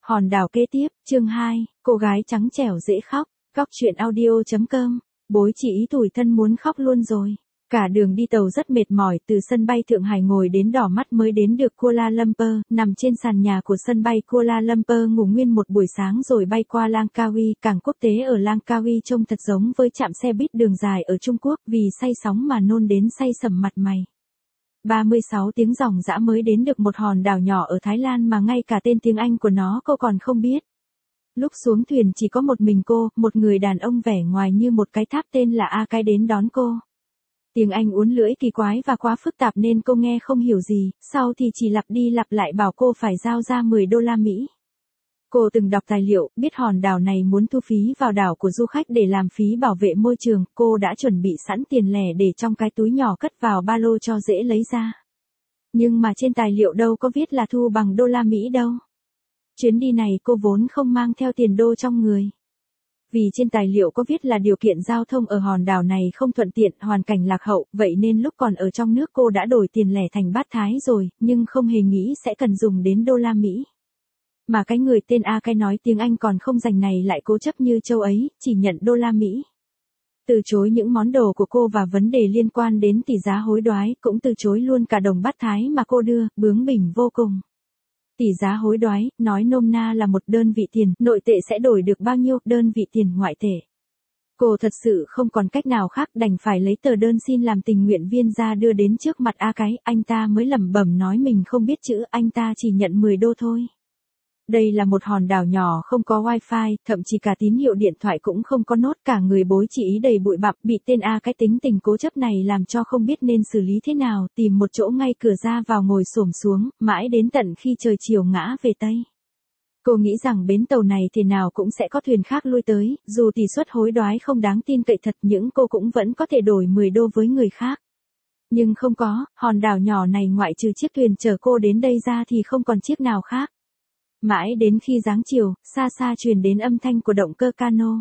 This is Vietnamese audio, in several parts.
Hòn đảo kế tiếp, chương 2, cô gái trắng trẻo dễ khóc, góc truyện audio.com, bối chị ý tủi thân muốn khóc luôn rồi. Cả đường đi tàu rất mệt mỏi, từ sân bay Thượng Hải ngồi đến đỏ mắt mới đến được Kuala Lumpur, nằm trên sàn nhà của sân bay Kuala Lumpur ngủ nguyên một buổi sáng rồi bay qua Langkawi, cảng quốc tế ở Langkawi trông thật giống với trạm xe buýt đường dài ở Trung Quốc, vì say sóng mà nôn đến say sẩm mặt mày. 36 tiếng dòng dã mới đến được một hòn đảo nhỏ ở Thái Lan mà ngay cả tên tiếng Anh của nó cô còn không biết. Lúc xuống thuyền chỉ có một mình cô, một người đàn ông vẻ ngoài như một cái tháp tên là A Cái đến đón cô. Tiếng Anh uốn lưỡi kỳ quái và quá phức tạp nên cô nghe không hiểu gì, sau thì chỉ lặp đi lặp lại bảo cô phải giao ra 10 đô la Mỹ. Cô từng đọc tài liệu, biết hòn đảo này muốn thu phí vào đảo của du khách để làm phí bảo vệ môi trường, cô đã chuẩn bị sẵn tiền lẻ để trong cái túi nhỏ cất vào ba lô cho dễ lấy ra. Nhưng mà trên tài liệu đâu có viết là thu bằng đô la Mỹ đâu. Chuyến đi này cô vốn không mang theo tiền đô trong người. Vì trên tài liệu có viết là điều kiện giao thông ở hòn đảo này không thuận tiện, hoàn cảnh lạc hậu, vậy nên lúc còn ở trong nước cô đã đổi tiền lẻ thành bát Thái rồi, nhưng không hề nghĩ sẽ cần dùng đến đô la Mỹ. Mà cái người tên A Cái nói tiếng Anh còn không rành này lại cố chấp như châu ấy, chỉ nhận đô la Mỹ. Từ chối những món đồ của cô và vấn đề liên quan đến tỷ giá hối đoái, cũng từ chối luôn cả đồng bát Thái mà cô đưa, bướng bỉnh vô cùng. Tỷ giá hối đoái, nói nôm na là một đơn vị tiền, nội tệ sẽ đổi được bao nhiêu đơn vị tiền ngoại tệ. Cô thật sự không còn cách nào khác, đành phải lấy tờ đơn xin làm tình nguyện viên ra đưa đến trước mặt A Cái, anh ta mới lẩm bẩm nói mình không biết chữ, anh ta chỉ nhận 10 đô thôi. Đây là một hòn đảo nhỏ không có wifi, thậm chí cả tín hiệu điện thoại cũng không có nốt, cả người bối chị ý đầy bụi bặm, bị tên A Cái tính tình cố chấp này làm cho không biết nên xử lý thế nào, tìm một chỗ ngay cửa ra vào ngồi xổm xuống, mãi đến tận khi trời chiều ngã về Tây. Cô nghĩ rằng bến tàu này thế nào cũng sẽ có thuyền khác lui tới, dù tỷ suất hối đoái không đáng tin cậy thật nhưng cô cũng vẫn có thể đổi 10 đô với người khác. Nhưng không có, hòn đảo nhỏ này ngoại trừ chiếc thuyền chở cô đến đây ra thì không còn chiếc nào khác. Mãi đến khi giáng chiều, xa xa truyền đến âm thanh của động cơ cano.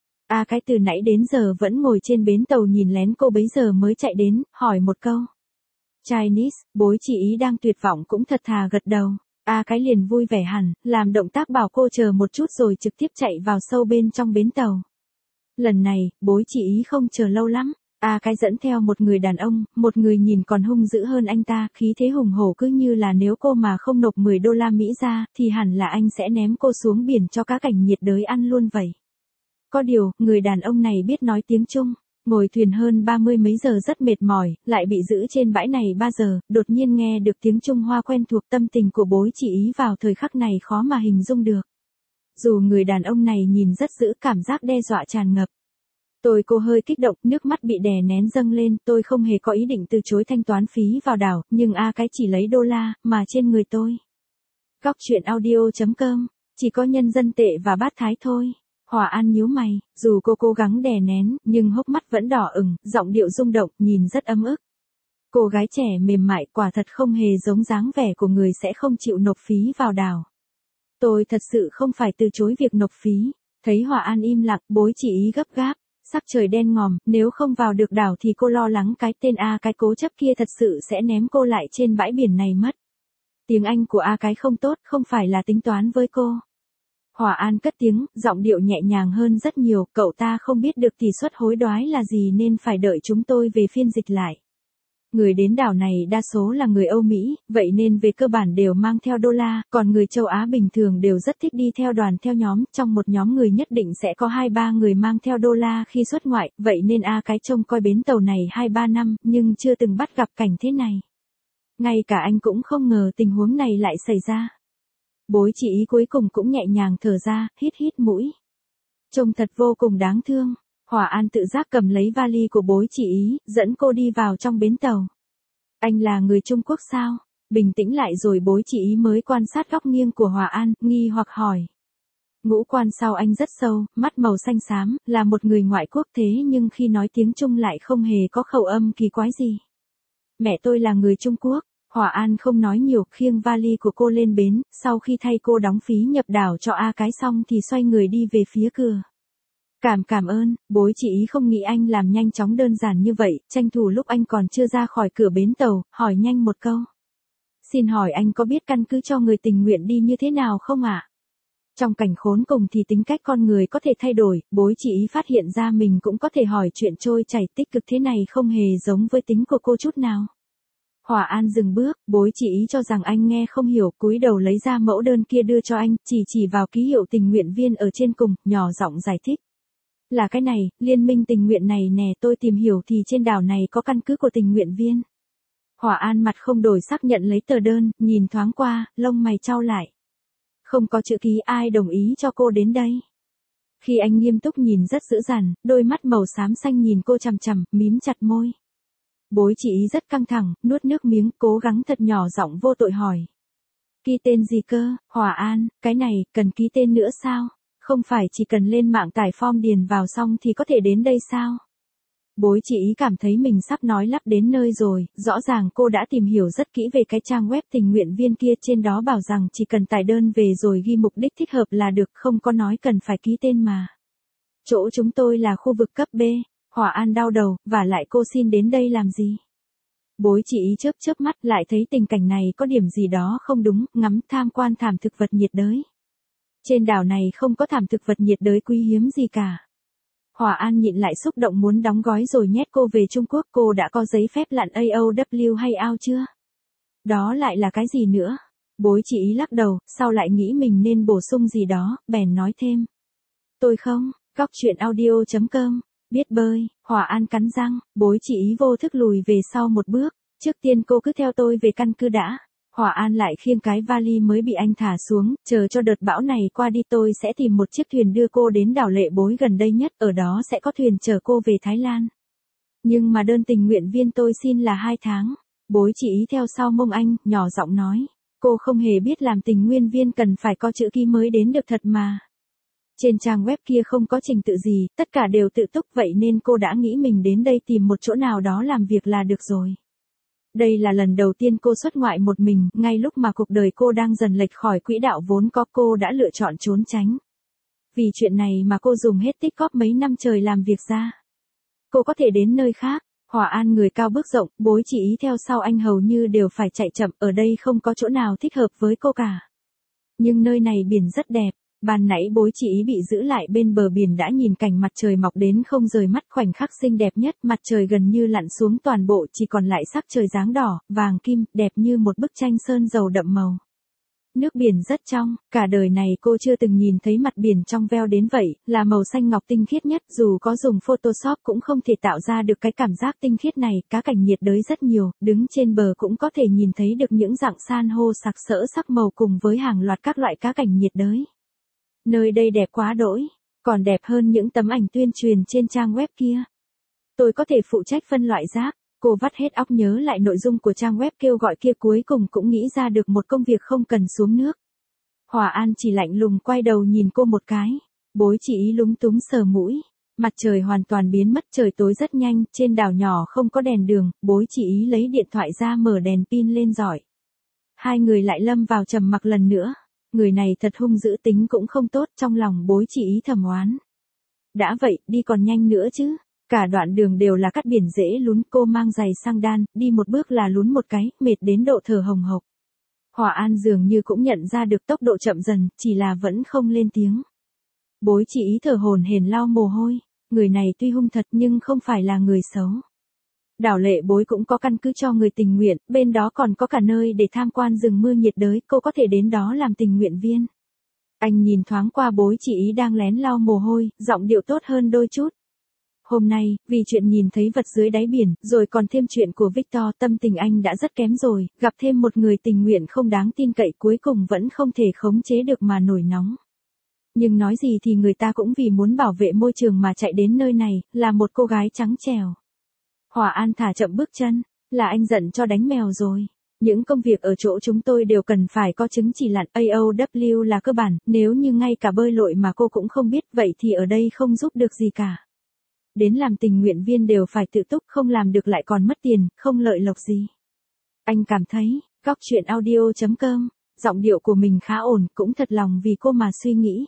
A Cái từ nãy đến giờ vẫn ngồi trên bến tàu nhìn lén cô bấy giờ mới chạy đến, hỏi một câu. Chinese, bối chị ý đang tuyệt vọng cũng thật thà gật đầu. A Cái liền vui vẻ hẳn, làm động tác bảo cô chờ một chút rồi trực tiếp chạy vào sâu bên trong bến tàu. Lần này, bối chị ý không chờ lâu lắm. A Cái dẫn theo một người đàn ông, một người nhìn còn hung dữ hơn anh ta, khí thế hùng hổ cứ như là nếu cô mà không nộp 10 đô la Mỹ ra, thì hẳn là anh sẽ ném cô xuống biển cho cá cảnh nhiệt đới ăn luôn vậy. Có điều, người đàn ông này biết nói tiếng Trung, ngồi thuyền hơn 30 mấy giờ rất mệt mỏi, lại bị giữ trên bãi này 3 giờ, đột nhiên nghe được tiếng Trung Hoa quen thuộc, tâm tình của bối chị ý vào thời khắc này khó mà hình dung được. Dù người đàn ông này nhìn rất dữ, cảm giác đe dọa tràn ngập. Cô hơi kích động, nước mắt bị đè nén dâng lên, tôi không hề có ý định từ chối thanh toán phí vào đảo, nhưng A Cái chỉ lấy đô la, mà trên người tôi. Góc truyện audio.com, chỉ có nhân dân tệ và bát Thái thôi. Hòa An nhíu mày, dù cô cố gắng đè nén, nhưng hốc mắt vẫn đỏ ửng, giọng điệu rung động, nhìn rất ấm ức. Cô gái trẻ mềm mại quả thật không hề giống dáng vẻ của người sẽ không chịu nộp phí vào đảo. Tôi thật sự không phải từ chối việc nộp phí. Thấy Hòa An im lặng, bối chị ý gấp gáp. Sắc trời đen ngòm, nếu không vào được đảo thì cô lo lắng cái tên A Cái cố chấp kia thật sự sẽ ném cô lại trên bãi biển này mất. Tiếng Anh của A Cái không tốt, không phải là tính toán với cô. Hòa An cất tiếng, giọng điệu nhẹ nhàng hơn rất nhiều, cậu ta không biết được tỷ suất hối đoái là gì nên phải đợi chúng tôi về phiên dịch lại. Người đến đảo này đa số là người Âu Mỹ, vậy nên về cơ bản đều mang theo đô la, còn người châu Á bình thường đều rất thích đi theo đoàn theo nhóm, trong một nhóm người nhất định sẽ có 2-3 người mang theo đô la khi xuất ngoại, vậy nên A Cái trông coi bến tàu này 2-3 năm, nhưng chưa từng bắt gặp cảnh thế này. Ngay cả anh cũng không ngờ tình huống này lại xảy ra. Bối chị ý cuối cùng cũng nhẹ nhàng thở ra, hít hít mũi. Trông thật vô cùng đáng thương. Hòa An tự giác cầm lấy vali của bối chị ý, dẫn cô đi vào trong bến tàu. Anh là người Trung Quốc sao? Bình tĩnh lại rồi bối chị ý mới quan sát góc nghiêng của Hòa An, nghi hoặc hỏi. Ngũ quan sau anh rất sâu, mắt màu xanh xám, là một người ngoại quốc thế nhưng khi nói tiếng Trung lại không hề có khẩu âm kỳ quái gì. Mẹ tôi là người Trung Quốc. Hòa An không nói nhiều, khiêng vali của cô lên bến, sau khi thay cô đóng phí nhập đảo cho A Cái xong thì xoay người đi về phía cửa. Cảm ơn, bối chị ý không nghĩ anh làm nhanh chóng đơn giản như vậy, tranh thủ lúc anh còn chưa ra khỏi cửa bến tàu, hỏi nhanh một câu. Xin hỏi anh có biết căn cứ cho người tình nguyện đi như thế nào không ạ? Trong cảnh khốn cùng thì tính cách con người có thể thay đổi, bối chị ý phát hiện ra mình cũng có thể hỏi chuyện trôi chảy tích cực thế này không hề giống với tính của cô chút nào. Hòa An dừng bước, bối chị ý cho rằng anh nghe không hiểu, cúi đầu lấy ra mẫu đơn kia đưa cho anh, chỉ vào ký hiệu tình nguyện viên ở trên cùng, nhỏ giọng giải thích. Là cái này, liên minh tình nguyện này nè, tôi tìm hiểu thì trên đảo này có căn cứ của tình nguyện viên. Hòa An mặt không đổi sắc nhận lấy tờ đơn, nhìn thoáng qua, lông mày chau lại. Không có chữ ký ai đồng ý cho cô đến đây. Khi anh nghiêm túc nhìn rất dữ dằn, đôi mắt màu xám xanh nhìn cô chằm chằm, mím chặt môi. Bối chị ý rất căng thẳng, nuốt nước miếng, cố gắng thật nhỏ giọng vô tội hỏi. Ký tên gì cơ, Hòa An, cái này, cần ký tên nữa sao? Không phải chỉ cần lên mạng tải form điền vào xong thì có thể đến đây sao? Bối chị ý cảm thấy mình sắp nói lắp đến nơi rồi, rõ ràng cô đã tìm hiểu rất kỹ về cái trang web tình nguyện viên kia, trên đó bảo rằng chỉ cần tải đơn về rồi ghi mục đích thích hợp là được, không có nói cần phải ký tên mà. Chỗ chúng tôi là khu vực cấp B, Hòa An đau đầu, và lại cô xin đến đây làm gì? Bối chị ý chớp mắt lại thấy tình cảnh này có điểm gì đó không đúng, ngắm tham quan thảm thực vật nhiệt đới. Trên đảo này không có thảm thực vật nhiệt đới quý hiếm gì cả. Hòa An nhịn lại xúc động muốn đóng gói rồi nhét cô về Trung Quốc. Cô đã có giấy phép lặn AOW hay ao chưa? Đó lại là cái gì nữa? Bối chị ý lắc đầu, sau lại nghĩ mình nên bổ sung gì đó, bèn nói thêm. Tôi không, góc chuyện audio.com, biết bơi. Hòa An cắn răng, bối chị ý vô thức lùi về sau một bước. Trước tiên cô cứ theo tôi về căn cứ đã. Hòa An lại khiêng cái vali mới bị anh thả xuống, chờ cho đợt bão này qua đi tôi sẽ tìm một chiếc thuyền đưa cô đến đảo Lệ Bối gần đây nhất, ở đó sẽ có thuyền chở cô về Thái Lan. Nhưng mà đơn tình nguyện viên tôi xin là 2 tháng. Bối chị ý theo sau mông anh, nhỏ giọng nói. Cô không hề biết làm tình nguyện viên cần phải có chữ ký mới đến được thật mà. Trên trang web kia không có trình tự gì, tất cả đều tự túc, vậy nên cô đã nghĩ mình đến đây tìm một chỗ nào đó làm việc là được rồi. Đây là lần đầu tiên cô xuất ngoại một mình, ngay lúc mà cuộc đời cô đang dần lệch khỏi quỹ đạo vốn có, cô đã lựa chọn trốn tránh. Vì chuyện này mà cô dùng hết tích góp mấy năm trời làm việc ra. Cô có thể đến nơi khác. Hòa An người cao bước rộng, bối chị ý theo sau anh hầu như đều phải chạy chậm, ở đây không có chỗ nào thích hợp với cô cả. Nhưng nơi này biển rất đẹp. Ban nãy bối chị ý bị giữ lại bên bờ biển đã nhìn cảnh mặt trời mọc đến không rời mắt, khoảnh khắc xinh đẹp nhất, mặt trời gần như lặn xuống, toàn bộ chỉ còn lại sắc trời dáng đỏ, vàng kim, đẹp như một bức tranh sơn dầu đậm màu. Nước biển rất trong, cả đời này cô chưa từng nhìn thấy mặt biển trong veo đến vậy, là màu xanh ngọc tinh khiết nhất, dù có dùng Photoshop cũng không thể tạo ra được cái cảm giác tinh khiết này. Cá cảnh nhiệt đới rất nhiều, đứng trên bờ cũng có thể nhìn thấy được những dạng san hô sặc sỡ sắc màu cùng với hàng loạt các loại cá cảnh nhiệt đới. Nơi đây đẹp quá đỗi, còn đẹp hơn những tấm ảnh tuyên truyền trên trang web kia. Tôi có thể phụ trách phân loại rác. Cô vắt hết óc nhớ lại nội dung của trang web kêu gọi kia, cuối cùng cũng nghĩ ra được một công việc không cần xuống nước. Hòa An chỉ lạnh lùng quay đầu nhìn cô một cái. Bối chị ý lúng túng sờ mũi. Mặt trời hoàn toàn biến mất, trời tối rất nhanh, trên đảo nhỏ không có đèn đường, bối chị ý lấy điện thoại ra mở đèn pin lên rọi. Hai người lại lâm vào trầm mặc lần nữa. Người này thật hung dữ, tính cũng không tốt, trong lòng bối chị ý thầm oán. Đã vậy, đi còn nhanh nữa chứ. Cả đoạn đường đều là cát biển dễ lún, cô mang giày sang đan, đi một bước là lún một cái, mệt đến độ thở hồng hộc. Hòa An dường như cũng nhận ra được tốc độ chậm dần, chỉ là vẫn không lên tiếng. Bối chị ý thở hổn hển lau mồ hôi, người này tuy hung thật nhưng không phải là người xấu. Đảo Lệ Bối cũng có căn cứ cho người tình nguyện, bên đó còn có cả nơi để tham quan rừng mưa nhiệt đới, cô có thể đến đó làm tình nguyện viên. Anh nhìn thoáng qua bối chị ý đang lén lau mồ hôi, giọng điệu tốt hơn đôi chút. Hôm nay, vì chuyện nhìn thấy vật dưới đáy biển, rồi còn thêm chuyện của Victor, tâm tình anh đã rất kém rồi, gặp thêm một người tình nguyện không đáng tin cậy, cuối cùng vẫn không thể khống chế được mà nổi nóng. Nhưng nói gì thì người ta cũng vì muốn bảo vệ môi trường mà chạy đến nơi này, là một cô gái trắng trẻo. Hòa An thả chậm bước chân, là anh giận cho đánh mèo rồi. Những công việc ở chỗ chúng tôi đều cần phải có chứng chỉ lặn AOW là cơ bản, nếu như ngay cả bơi lội mà cô cũng không biết, vậy thì ở đây không giúp được gì cả. Đến làm tình nguyện viên đều phải tự túc, không làm được lại còn mất tiền, không lợi lộc gì. Anh cảm thấy, góc chuyện audio.com, giọng điệu của mình khá ổn, cũng thật lòng vì cô mà suy nghĩ.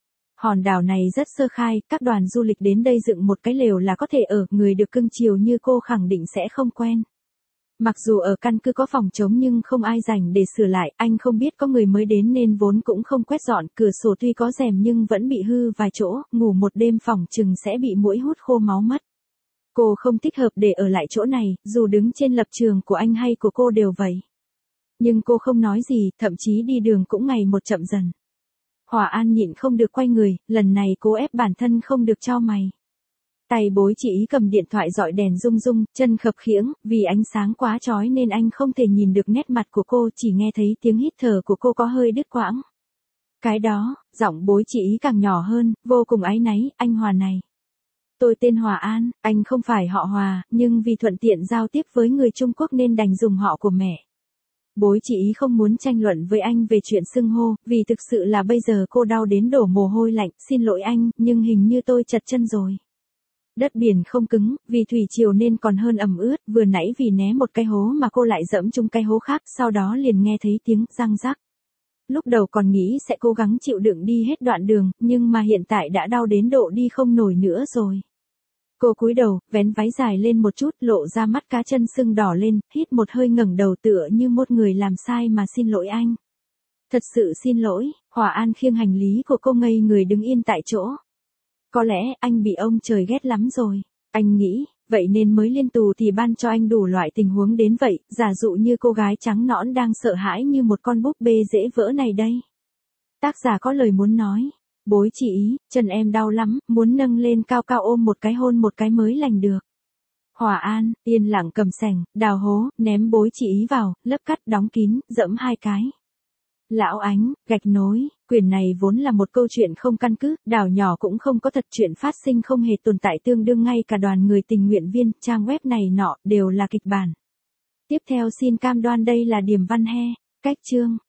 Hòn đảo này rất sơ khai, các đoàn du lịch đến đây dựng một cái lều là có thể ở, người được cưng chiều như cô khẳng định sẽ không quen. Mặc dù ở căn cứ có phòng trống nhưng không ai rảnh để sửa lại, anh không biết có người mới đến nên vốn cũng không quét dọn, cửa sổ tuy có rèm nhưng vẫn bị hư vài chỗ, ngủ một đêm phòng chừng sẽ bị muỗi hút khô máu mất. Cô không thích hợp để ở lại chỗ này, dù đứng trên lập trường của anh hay của cô đều vậy. Nhưng cô không nói gì, thậm chí đi đường cũng ngày một chậm dần. Hòa An nhịn không được quay người, lần này cô ép bản thân không được chau mày. Tay bối chị ý cầm điện thoại dọi đèn rung rung, chân khập khiễng, vì ánh sáng quá chói nên anh không thể nhìn được nét mặt của cô, chỉ nghe thấy tiếng hít thở của cô có hơi đứt quãng. Cái đó, giọng bối chị ý càng nhỏ hơn, vô cùng áy náy, anh Hòa này. Tôi tên Hòa An, anh không phải họ Hòa, nhưng vì thuận tiện giao tiếp với người Trung Quốc nên đành dùng họ của mẹ. Bối chị ý không muốn tranh luận với anh về chuyện xưng hô, vì thực sự là bây giờ cô đau đến đổ mồ hôi lạnh, xin lỗi anh, nhưng hình như tôi chật chân rồi. Đất biển không cứng, vì thủy triều nên còn hơn ẩm ướt, vừa nãy vì né một cái hố mà cô lại dẫm chung cái hố khác, sau đó liền nghe thấy tiếng răng rắc. Lúc đầu còn nghĩ sẽ cố gắng chịu đựng đi hết đoạn đường, nhưng mà hiện tại đã đau đến độ đi không nổi nữa rồi. Cô cúi đầu, vén váy dài lên một chút, lộ ra mắt cá chân sưng đỏ lên, hít một hơi ngẩng đầu tựa như một người làm sai mà xin lỗi anh. Thật sự xin lỗi, Hòa An khiêng hành lý của cô ngây người đứng yên tại chỗ. Có lẽ anh bị ông trời ghét lắm rồi. Anh nghĩ, vậy nên mới liên tù thì ban cho anh đủ loại tình huống đến vậy, giả dụ như cô gái trắng nõn đang sợ hãi như một con búp bê dễ vỡ này đây. Tác giả có lời muốn nói. Bối chị ý, chân em đau lắm, muốn nâng lên cao cao ôm một cái hôn một cái mới lành được. Hòa An, yên lặng cầm sành, đào hố, ném bối chị ý vào, lấp cắt đóng kín, dẫm 2 cái. Lão Ánh, gạch nối, quyển này vốn là một câu chuyện không căn cứ, đảo nhỏ cũng không có thật, chuyện phát sinh không hề tồn tại, tương đương ngay cả đoàn người tình nguyện viên, trang web này nọ, đều là kịch bản. Tiếp theo xin cam đoan đây là điểm văn he, cách chương.